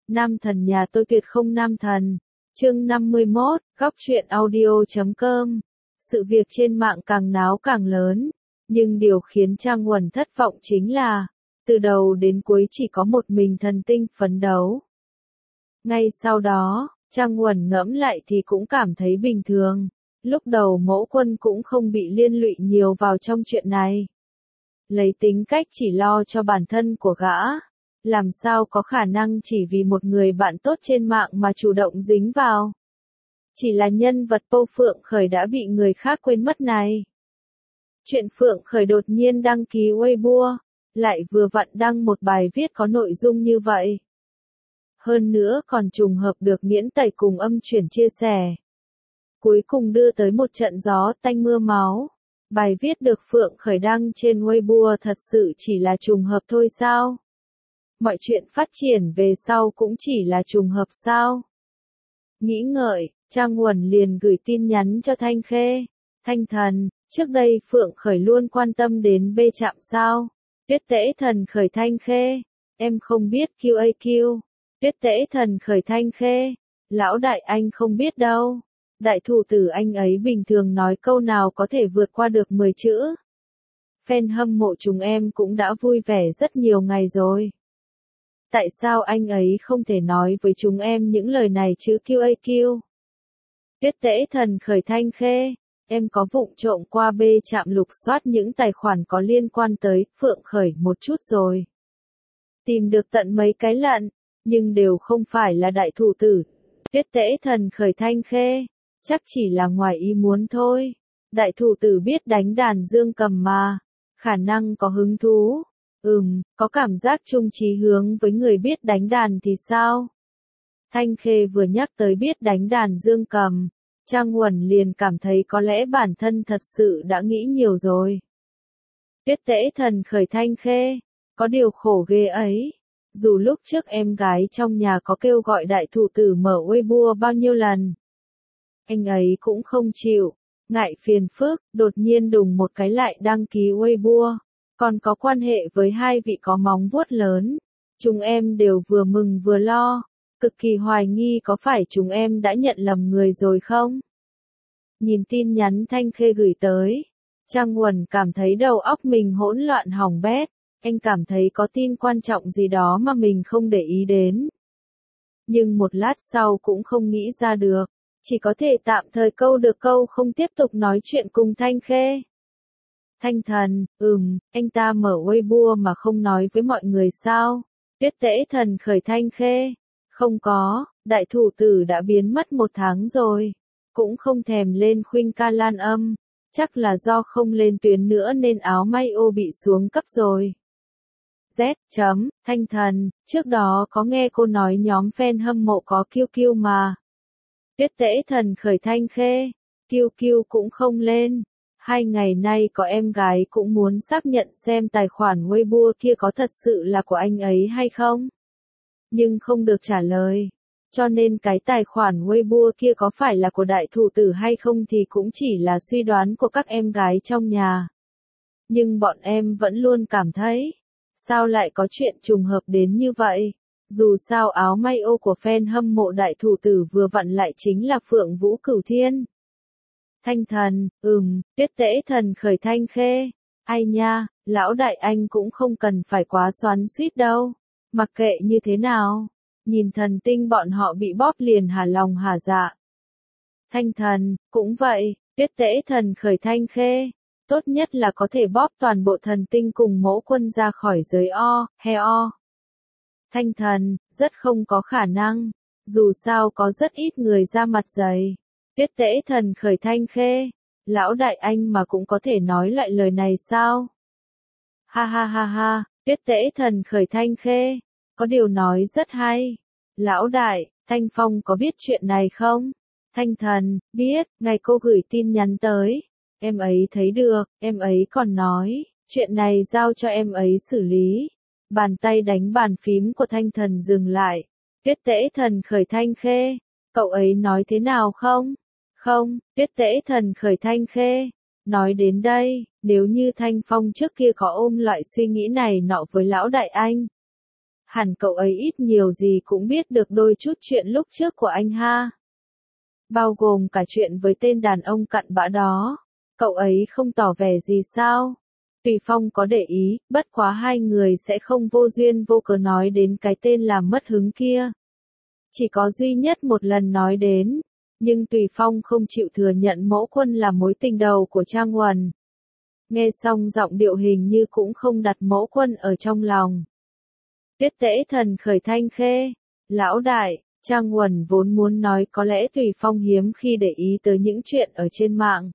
Nam thần nhà tôi tuyệt không nam thần. Chương 51, góc truyện audio.com. Sự việc trên mạng càng náo càng lớn, nhưng điều khiến Trang Uẩn thất vọng chính là, từ đầu đến cuối chỉ có một mình thần tinh phấn đấu. Ngay sau đó, Trang Uẩn ngẫm lại thì cũng cảm thấy bình thường. Lúc đầu Mẫu Quân cũng không bị liên lụy nhiều vào trong chuyện này. Lấy tính cách chỉ lo cho bản thân của gã, làm sao có khả năng chỉ vì một người bạn tốt trên mạng mà chủ động dính vào. Chỉ là nhân vật Pô Phượng Khởi đã bị người khác quên mất này. Chuyện Phượng Khởi đột nhiên đăng ký Weibo, lại vừa vặn đăng một bài viết có nội dung như vậy. Hơn nữa còn trùng hợp được Nghiễn Tẩy cùng Âm Chuyển chia sẻ. Cuối cùng đưa tới một trận gió tanh mưa máu. Bài viết được Phượng Khởi đăng trên Weibo thật sự chỉ là trùng hợp thôi sao? Mọi chuyện phát triển về sau cũng chỉ là trùng hợp sao? Nghĩ ngợi, Trang Uẩn liền gửi tin nhắn cho Thanh Khê. Thanh thần, trước đây Phượng Khởi luôn quan tâm đến bê trạm sao? Tuyết Tễ Thần Khởi Thanh Khê. Em không biết QAQ. Tuyết Tễ Thần Khởi Thanh Khê. Lão đại anh không biết đâu. Đại thủ tử anh ấy bình thường nói câu nào có thể vượt qua được 10 chữ. Fan hâm mộ chúng em cũng đã vui vẻ rất nhiều ngày rồi. Tại sao anh ấy không thể nói với chúng em những lời này chứ QAQ? Tuyết Tễ Thần Khởi Thanh Khê. Em có vụng trộm qua bê trạm lục soát những tài khoản có liên quan tới Phượng Khởi một chút rồi. Tìm được tận mấy cái lận, nhưng đều không phải là đại thủ tử. Tuyết Tễ Thần Khởi Thanh Khê. Chắc chỉ là ngoài ý muốn thôi. Đại thủ tử biết đánh đàn dương cầm mà. Khả năng có hứng thú. Có cảm giác chung chí hướng với người biết đánh đàn thì sao? Thanh Khê vừa nhắc tới biết đánh đàn dương cầm, Trang Uẩn liền cảm thấy có lẽ bản thân thật sự đã nghĩ nhiều rồi. Tuyết Tễ Thần Khởi Thanh Khê, có điều khổ ghê ấy. Dù lúc trước em gái trong nhà có kêu gọi đại thủ tử mở Weibo bao nhiêu lần, anh ấy cũng không chịu, ngại phiền phức, đột nhiên đùng một cái lại đăng ký Weibo. Còn có quan hệ với hai vị có móng vuốt lớn. Chúng em đều vừa mừng vừa lo, cực kỳ hoài nghi có phải chúng em đã nhận lầm người rồi không? Nhìn tin nhắn Thanh Khê gửi tới, Trang Uẩn cảm thấy đầu óc mình hỗn loạn hỏng bét, anh cảm thấy có tin quan trọng gì đó mà mình không để ý đến. Nhưng một lát sau cũng không nghĩ ra được, chỉ có thể tạm thời câu được câu không tiếp tục nói chuyện cùng Thanh Khê. Thanh thần, anh ta mở Weibo mà không nói với mọi người sao? Tuyết Tễ Thần Khởi Thanh Khê. Không có, đại thủ tử đã biến mất 1 tháng rồi. Cũng không thèm lên khuynh ca lan âm. Chắc là do không lên tuyến nữa nên áo may ô bị xuống cấp rồi. Z. Thanh thần, trước đó có nghe cô nói nhóm fan hâm mộ có QQ mà. Tuyết Tễ Thần Khởi Thanh Khê. QQ cũng không lên. 2 ngày nay có em gái cũng muốn xác nhận xem tài khoản Weibo kia có thật sự là của anh ấy hay không. Nhưng không được trả lời. Cho nên cái tài khoản Weibo kia có phải là của đại thủ tử hay không thì cũng chỉ là suy đoán của các em gái trong nhà. Nhưng bọn em vẫn luôn cảm thấy, sao lại có chuyện trùng hợp đến như vậy? Dù sao áo may ô của fan hâm mộ đại thủ tử vừa vặn lại chính là Phượng Vũ Cửu Thiên. Thanh thần, Tuyết Tễ Thần Khởi Thanh Khê. Ai nha, lão đại anh cũng không cần phải quá xoắn xuýt đâu. Mặc kệ như thế nào, nhìn thần tinh bọn họ bị bóp liền hả lòng hả dạ. Thanh thần, cũng vậy, Tuyết Tễ Thần Khởi Thanh Khê. Tốt nhất là có thể bóp toàn bộ thần tinh cùng Mẫu Quân ra khỏi giới heo. Thanh thần, rất không có khả năng. Dù sao có rất ít người ra mặt dày. Tuyết Tễ Thần Khởi Thanh Khê. Lão đại anh mà cũng có thể nói loại lời này sao? Ha, Tuyết Tễ Thần Khởi Thanh Khê. Có điều nói rất hay. Lão đại, Thanh Phong có biết chuyện này không? Thanh thần, biết, ngày cô gửi tin nhắn tới. Em ấy thấy được, em ấy còn nói, chuyện này giao cho em ấy xử lý. Bàn tay đánh bàn phím của Thanh thần dừng lại. Tuyết Tễ Thần Khởi Thanh Khê. Cậu ấy nói thế nào không? Không, Tuyết Tễ Thần Khởi Thanh Khê. Nói đến đây, nếu như Thanh Phong trước kia có ôm loại suy nghĩ này nọ với lão đại anh, Hẳn cậu ấy ít nhiều gì cũng biết được đôi chút chuyện lúc trước của anh ha. Bao gồm cả chuyện với tên đàn ông cặn bã đó. Cậu ấy không tỏ vẻ gì sao? Tùy Phong có để ý, bất quá hai người sẽ không vô duyên vô cớ nói đến cái tên làm mất hứng kia. Chỉ có duy nhất một lần nói đến, nhưng Tùy Phong không chịu thừa nhận Mẫu Quân là mối tình đầu của Trang Uẩn. Nghe xong giọng điệu hình như cũng không đặt Mẫu Quân ở trong lòng. Tuyết Tễ Thần khởi thanh khê, lão đại, Trang Uẩn vốn muốn nói có lẽ Tùy Phong hiếm khi để ý tới những chuyện ở trên mạng.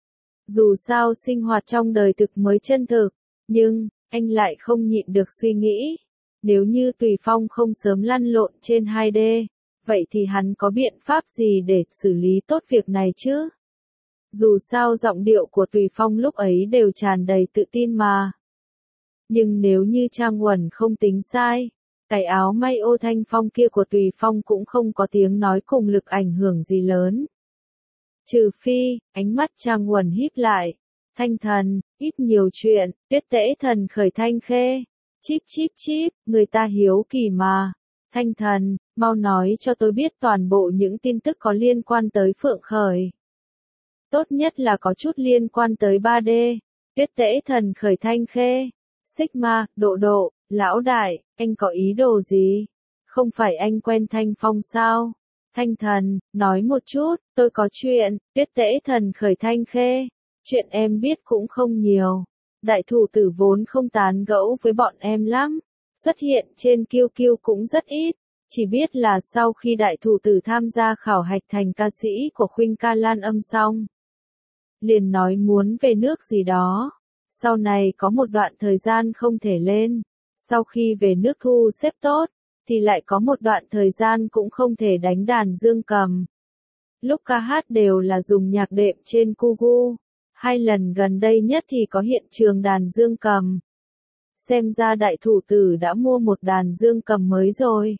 Dù sao sinh hoạt trong đời thực mới chân thực, nhưng, anh lại không nhịn được suy nghĩ. Nếu như Tùy Phong không sớm lăn lộn trên 2D, vậy thì hắn có biện pháp gì để xử lý tốt việc này chứ? Dù sao giọng điệu của Tùy Phong lúc ấy đều tràn đầy tự tin mà. Nhưng nếu như Trang Uẩn không tính sai, cái áo may ô thanh phong kia của Tùy Phong cũng không có tiếng nói cùng lực ảnh hưởng gì lớn. Trừ phi, ánh mắt Trang Uẩn híp lại. Thanh Thần, ít nhiều chuyện, Tuyết Tễ Thần khởi thanh khê. Chíp chíp chíp, người ta hiếu kỳ mà. Thanh Thần, mau nói cho tôi biết toàn bộ những tin tức có liên quan tới Phượng Khởi. Tốt nhất là có chút liên quan tới 3D. Tuyết Tễ Thần khởi thanh khê. Sigma, Độ, lão đại, anh có ý đồ gì? Không phải anh quen Thanh Phong sao? Thanh Thần, nói một chút, tôi có chuyện. Tuyết Tễ Thần khởi thanh khê. Chuyện em biết cũng không nhiều. Đại thủ tử vốn không tán gẫu với bọn em lắm. Xuất hiện trên QQ cũng rất ít. Chỉ biết là sau khi đại thủ tử tham gia khảo hạch thành ca sĩ của Khuynh ca Lan Âm xong, liền nói muốn về nước gì đó. Sau này có một đoạn thời gian không thể lên. Sau khi về nước thu xếp tốt, thì lại có một đoạn thời gian cũng không thể đánh đàn dương cầm. Lúc ca hát đều là dùng nhạc đệm trên Kugu. 2 lần gần đây nhất thì có hiện trường đàn dương cầm. Xem ra đại thủ tử đã mua một đàn dương cầm mới rồi.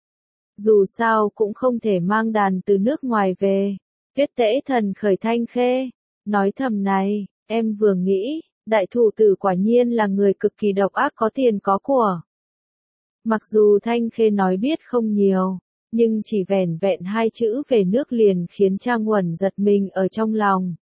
Dù sao cũng không thể mang đàn từ nước ngoài về. Tuyết Tễ Thần khởi thanh khê. Nói thầm này, em vừa nghĩ, đại thủ tử quả nhiên là người cực kỳ độc ác có tiền có của. Mặc dù Thanh Khê nói biết không nhiều, nhưng chỉ vẻn vẹn 2 chữ về nước liền khiến Trang Uẩn giật mình ở trong lòng.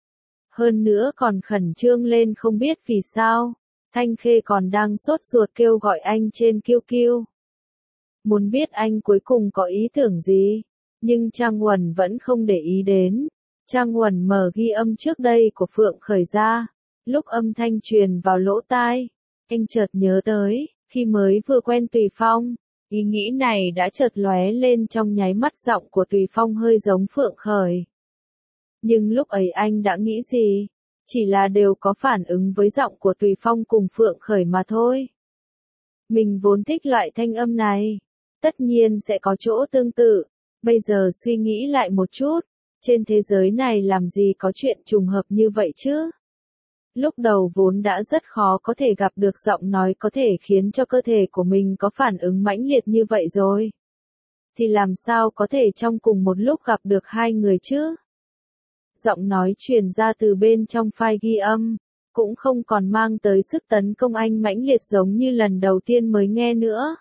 Hơn nữa còn khẩn trương lên không biết vì sao, Thanh Khê còn đang sốt ruột kêu gọi anh trên QQ. Muốn biết anh cuối cùng có ý tưởng gì, nhưng Trang Uẩn vẫn không để ý đến. Trang Uẩn mở ghi âm trước đây của Phượng Khởi ra, lúc âm thanh truyền vào lỗ tai, anh chợt nhớ tới, khi mới vừa quen Tùy Phong, ý nghĩ này đã chợt lóe lên trong nháy mắt. Giọng của Tùy Phong hơi giống Phượng Khởi. Nhưng lúc ấy anh đã nghĩ gì? Chỉ là đều có phản ứng với giọng của Tùy Phong cùng Phượng Khởi mà thôi. Mình vốn thích loại thanh âm này, tất nhiên sẽ có chỗ tương tự. Bây giờ suy nghĩ lại một chút, trên thế giới này làm gì có chuyện trùng hợp như vậy chứ? Lúc đầu vốn đã rất khó có thể gặp được giọng nói có thể khiến cho cơ thể của mình có phản ứng mãnh liệt như vậy rồi. Thì làm sao có thể trong cùng một lúc gặp được 2 người chứ? Giọng nói truyền ra từ bên trong file ghi âm, cũng không còn mang tới sức tấn công anh mãnh liệt giống như lần đầu tiên mới nghe nữa.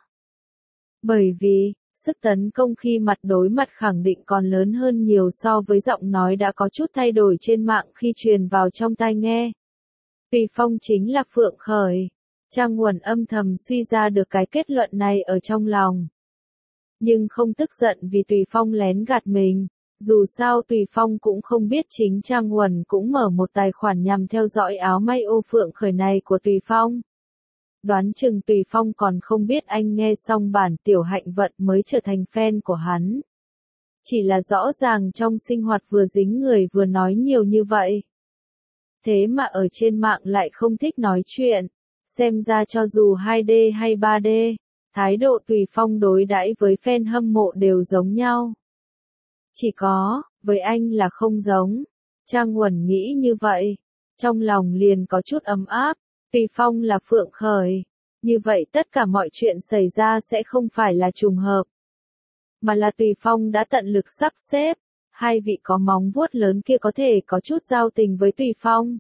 Bởi vì, sức tấn công khi mặt đối mặt khẳng định còn lớn hơn nhiều so với giọng nói đã có chút thay đổi trên mạng khi truyền vào trong tai nghe. Tùy Phong chính là Phượng Khởi. Trang Uẩn âm thầm suy ra được cái kết luận này ở trong lòng. Nhưng không tức giận vì Tùy Phong lén gạt mình. Dù sao Tùy Phong cũng không biết chính Trang Uẩn cũng mở một tài khoản nhằm theo dõi áo may ô Phượng Khởi này của Tùy Phong. Đoán chừng Tùy Phong còn không biết anh nghe xong bản Tiểu Hạnh Vận mới trở thành fan của hắn. Chỉ là rõ ràng trong sinh hoạt vừa dính người vừa nói nhiều như vậy. Thế mà ở trên mạng lại không thích nói chuyện. Xem ra cho dù 2D hay 3D, thái độ Tùy Phong đối đãi với fan hâm mộ đều giống nhau. Chỉ có, với anh là không giống. Trang Uẩn nghĩ như vậy. Trong lòng liền có chút ấm áp. Tùy Phong là Phượng Khởi. Như vậy tất cả mọi chuyện xảy ra sẽ không phải là trùng hợp. Mà là Tùy Phong đã tận lực sắp xếp. 2 vị có móng vuốt lớn kia có thể có chút giao tình với Tùy Phong.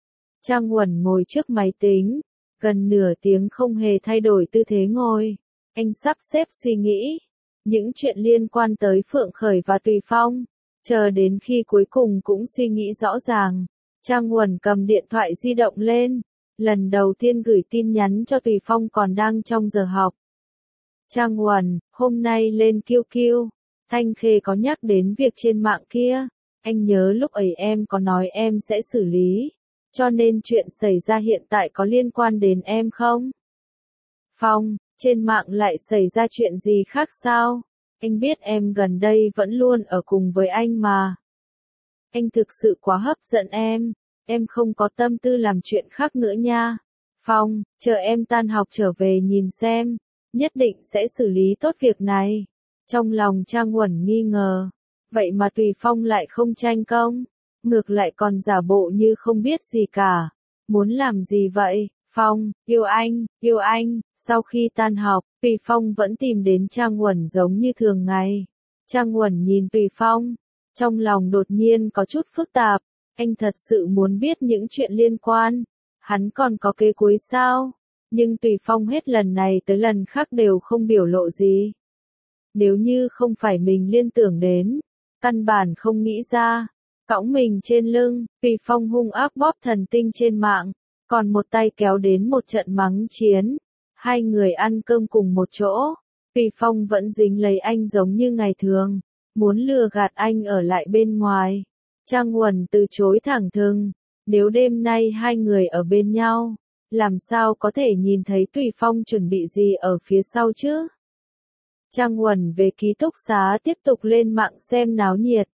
Trang Uẩn ngồi trước máy tính. Gần nửa tiếng không hề thay đổi tư thế ngồi. Anh sắp xếp suy nghĩ những chuyện liên quan tới Phượng Khởi và Tùy Phong, chờ đến khi cuối cùng cũng suy nghĩ rõ ràng. Trang Uẩn cầm điện thoại di động lên, lần đầu tiên gửi tin nhắn cho Tùy Phong còn đang trong giờ học. Trang Uẩn, hôm nay lên QQ, Thanh Khê có nhắc đến việc trên mạng kia, anh nhớ lúc ấy em có nói em sẽ xử lý, cho nên chuyện xảy ra hiện tại có liên quan đến em không? Phong, trên mạng lại xảy ra chuyện gì khác sao? Anh biết em gần đây vẫn luôn ở cùng với anh mà. Anh thực sự quá hấp dẫn em không có tâm tư làm chuyện khác nữa nha. Phong, chờ em tan học trở về nhìn xem, nhất định sẽ xử lý tốt việc này. Trong lòng Trang Uẩn nghi ngờ, vậy mà Tùy Phong lại không tranh công, ngược lại còn giả bộ như không biết gì cả. Muốn làm gì vậy? Phong, yêu anh. Sau khi tan học, Tùy Phong vẫn tìm đến Trang Uẩn giống như thường ngày. Trang Uẩn nhìn Tùy Phong, trong lòng đột nhiên có chút phức tạp, anh thật sự muốn biết những chuyện liên quan. Hắn còn có kế cuối sao? Nhưng Tùy Phong hết lần này tới lần khác đều không biểu lộ gì. Nếu như không phải mình liên tưởng đến, căn bản không nghĩ ra. Cõng mình trên lưng, Tùy Phong hung ác bóp thần tinh trên mạng, còn một tay kéo đến một trận mắng chiến. Hai người ăn cơm cùng một chỗ, Tùy Phong vẫn dính lấy anh giống như ngày thường, muốn lừa gạt anh ở lại bên ngoài. Trang Uẩn từ chối thẳng thừng, nếu đêm nay hai người ở bên nhau, làm sao có thể nhìn thấy Tùy Phong chuẩn bị gì ở phía sau chứ? Trang Uẩn về ký túc xá tiếp tục lên mạng xem náo nhiệt.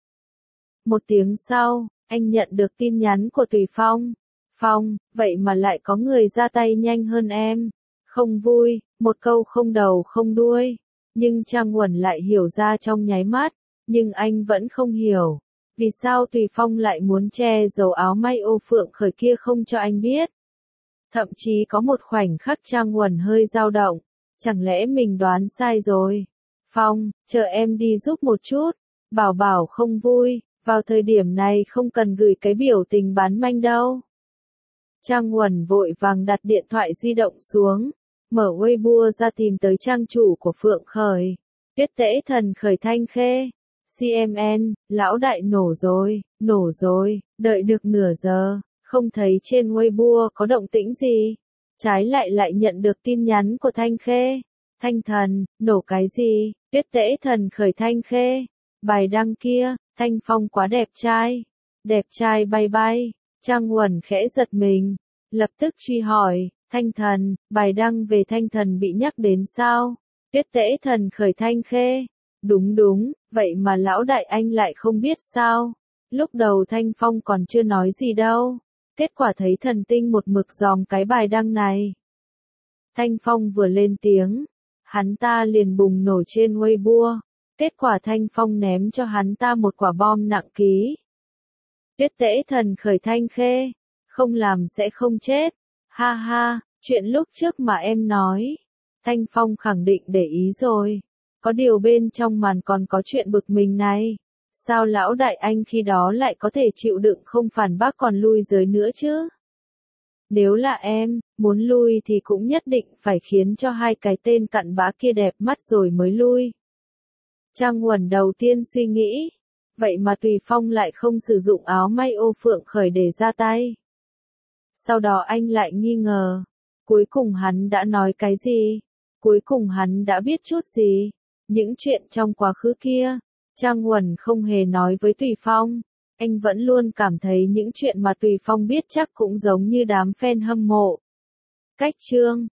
Một tiếng sau, anh nhận được tin nhắn của Tùy Phong. Phong, vậy mà lại có người ra tay nhanh hơn em. Không vui, một câu không đầu không đuôi. Nhưng Trang Uẩn lại hiểu ra trong nháy mắt, nhưng anh vẫn không hiểu. Vì sao Tùy Phong lại muốn che giấu áo may ô Phượng Khởi kia không cho anh biết? Thậm chí có một khoảnh khắc Trang Uẩn hơi dao động. Chẳng lẽ mình đoán sai rồi? Phong, chờ em đi giúp một chút. Bảo không vui, vào thời điểm này không cần gửi cái biểu tình bán manh đâu. Trang Uẩn vội vàng đặt điện thoại di động xuống, mở Weibo ra tìm tới trang chủ của Phượng Khởi. Tuyết Tễ Thần Khởi Thanh Khê. CMN, lão đại nổ rồi, đợi được nửa giờ, không thấy trên Weibo có động tĩnh gì. Trái lại nhận được tin nhắn của Thanh Khê. Thanh Thần, nổ cái gì? Tuyết Tễ Thần Khởi Thanh Khê. Bài đăng kia, Thanh Phong quá đẹp trai bay. Trang Uẩn khẽ giật mình, lập tức truy hỏi, Thanh Thần, bài đăng về Thanh Thần bị nhắc đến sao? Tuyết Tễ Thần Khởi Thanh Khê. Đúng, vậy mà lão đại anh lại không biết sao? Lúc đầu Thanh Phong còn chưa nói gì đâu, kết quả thấy thần tinh một mực dòm cái bài đăng này. Thanh Phong vừa lên tiếng, hắn ta liền bùng nổ trên Weibo, kết quả Thanh Phong ném cho hắn ta một quả bom nặng ký. Tuyết Tễ Thần Khởi Thanh Khê, không làm sẽ không chết. Ha ha, chuyện lúc trước mà em nói. Thanh Phong khẳng định để ý rồi. Có điều bên trong màn còn có chuyện bực mình này. Sao lão đại anh khi đó lại có thể chịu đựng không phản bác còn lui giới nữa chứ? Nếu là em, muốn lui thì cũng nhất định phải khiến cho hai cái tên cặn bã kia đẹp mắt rồi mới lui. Trang Uẩn đầu tiên suy nghĩ. Vậy mà Tùy Phong lại không sử dụng áo may ô Phượng Khởi để ra tay. Sau đó anh lại nghi ngờ. Cuối cùng hắn đã nói cái gì? Cuối cùng hắn đã biết chút gì? Những chuyện trong quá khứ kia, Trang Uẩn không hề nói với Tùy Phong. Anh vẫn luôn cảm thấy những chuyện mà Tùy Phong biết chắc cũng giống như đám fan hâm mộ. Cách chương